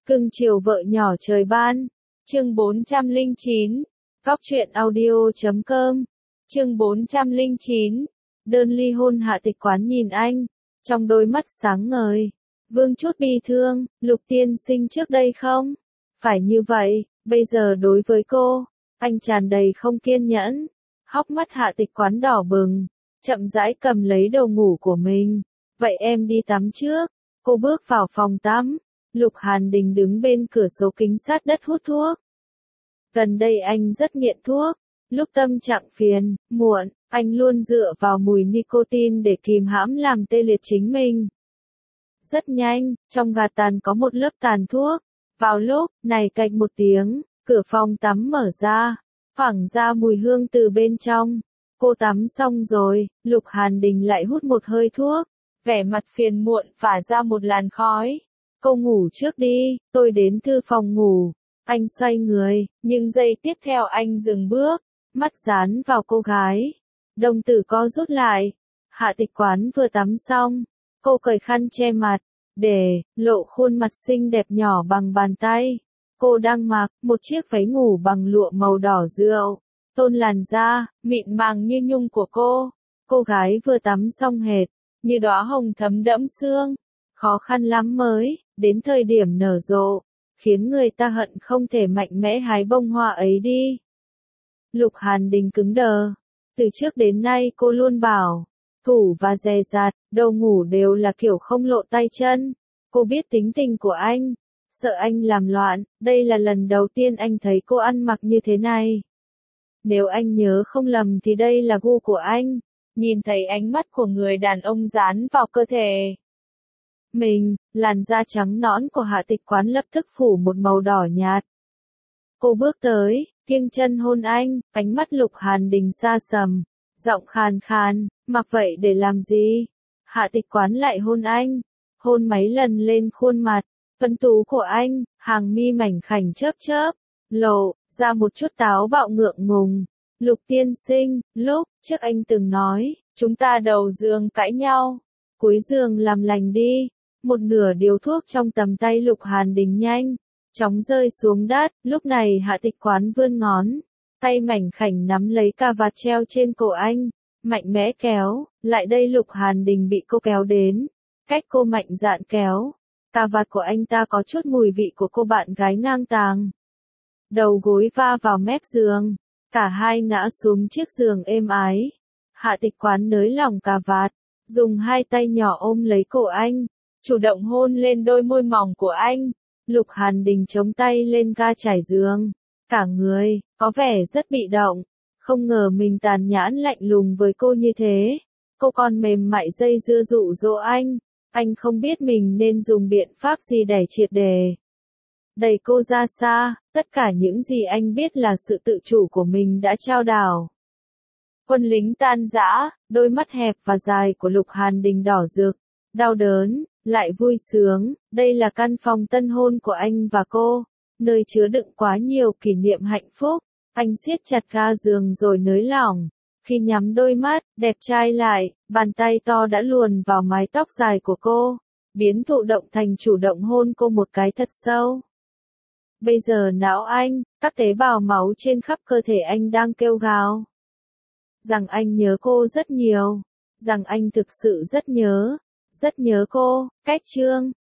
Cưng chiều vợ nhỏ trời ban. Chương 409. Góc truyện audio.com. Chương 409. Đơn ly hôn. Hạ Tịch Quán nhìn anh, trong đôi mắt sáng ngời. Vương chút bi thương, Lục tiên sinh trước đây không phải như vậy, bây giờ đối với cô, anh tràn đầy không kiên nhẫn. Hốc mắt Hạ Tịch Quán đỏ bừng, chậm rãi cầm lấy đồ ngủ của mình. Vậy em đi tắm trước. Cô bước vào phòng tắm. Lục Hàn Đình đứng bên cửa sổ kính sát đất hút thuốc. Gần đây anh rất nghiện thuốc. Lúc tâm trạng phiền, muộn, anh luôn dựa vào mùi nicotine để kìm hãm làm tê liệt chính mình. Rất nhanh, trong gạt tàn có một lớp tàn thuốc. Vào lúc này cạch một tiếng, cửa phòng tắm mở ra, thoảng ra mùi hương từ bên trong. Cô tắm xong rồi, Lục Hàn Đình lại hút một hơi thuốc, vẻ mặt phiền muộn phả ra một làn khói. Cô ngủ trước đi, tôi đến thư phòng ngủ. Anh xoay người, nhưng giây tiếp theo anh dừng bước, mắt dán vào cô gái. Đồng tử co rút lại. Hạ Tịch Quán vừa tắm xong, cô cởi khăn che mặt, để lộ khuôn mặt xinh đẹp nhỏ bằng bàn tay. Cô đang mặc một chiếc váy ngủ bằng lụa màu đỏ rượu, tôn làn da mịn màng như nhung của cô. Cô gái vừa tắm xong hệt như đóa hồng thấm đẫm sương, khó khăn lắm mới đến thời điểm nở rộ, khiến người ta hận không thể mạnh mẽ hái bông hoa ấy đi. Lục Hàn Đình cứng đờ. Từ trước đến nay cô luôn bảo thủ và dè dặt, đâu ngủ đều là kiểu không lộ tay chân. Cô biết tính tình của anh, sợ anh làm loạn. Đây là lần đầu tiên anh thấy cô ăn mặc như thế này. Nếu anh nhớ không lầm thì đây là gu của anh. Nhìn thấy ánh mắt của người đàn ông dán vào cơ thể mình, làn da trắng nõn của Hạ Tịch Quán lập tức phủ một màu đỏ nhạt. Cô bước tới, kiêng chân hôn anh, ánh mắt Lục Hàn Đình xa sầm, giọng khàn khàn, mặc vậy để làm gì? Hạ Tịch Quán lại hôn anh, hôn mấy lần lên khuôn mặt, phấn tú của anh, hàng mi mảnh khảnh chớp chớp, lộ ra một chút táo bạo ngượng ngùng. Lục tiên sinh, lúc trước anh từng nói, chúng ta đầu giường cãi nhau, cuối giường làm lành đi. Một nửa điếu thuốc trong tầm tay Lục Hàn Đình nhanh chóng rơi xuống đất. Lúc này Hạ Tịch Quán vươn ngón tay mảnh khảnh nắm lấy cà vạt treo trên cổ anh, mạnh mẽ kéo lại đây. Lục Hàn Đình bị cô kéo đến, cách cô mạnh dạn kéo. Cà vạt của anh ta có chút mùi vị của cô bạn gái ngang tàng. Đầu gối va vào mép giường, cả hai ngã xuống chiếc giường êm ái. Hạ Tịch Quán nới lỏng cà vạt, dùng hai tay nhỏ ôm lấy cổ anh, chủ động hôn lên đôi môi mỏng của anh. Lục Hàn Đình chống tay lên ga trải giường, cả người có vẻ rất bị động, không ngờ mình tàn nhẫn lạnh lùng với cô như thế. Cô còn mềm mại dây dưa dụ dỗ anh không biết mình nên dùng biện pháp gì để triệt đề đẩy cô ra xa. Tất cả những gì anh biết là sự tự chủ của mình đã trao đảo. Quân lính tan rã, đôi mắt hẹp và dài của Lục Hàn Đình đỏ rực, đau đớn, lại vui sướng. Đây là căn phòng tân hôn của anh và cô, nơi chứa đựng quá nhiều kỷ niệm hạnh phúc. Anh siết chặt ga giường rồi nới lỏng. Khi nhắm đôi mắt, đẹp trai lại, bàn tay to đã luồn vào mái tóc dài của cô, biến thụ động thành chủ động hôn cô một cái thật sâu. Bây giờ não anh, các tế bào máu trên khắp cơ thể anh đang kêu gào rằng anh nhớ cô rất nhiều, rằng anh thực sự rất nhớ cô. Cách chương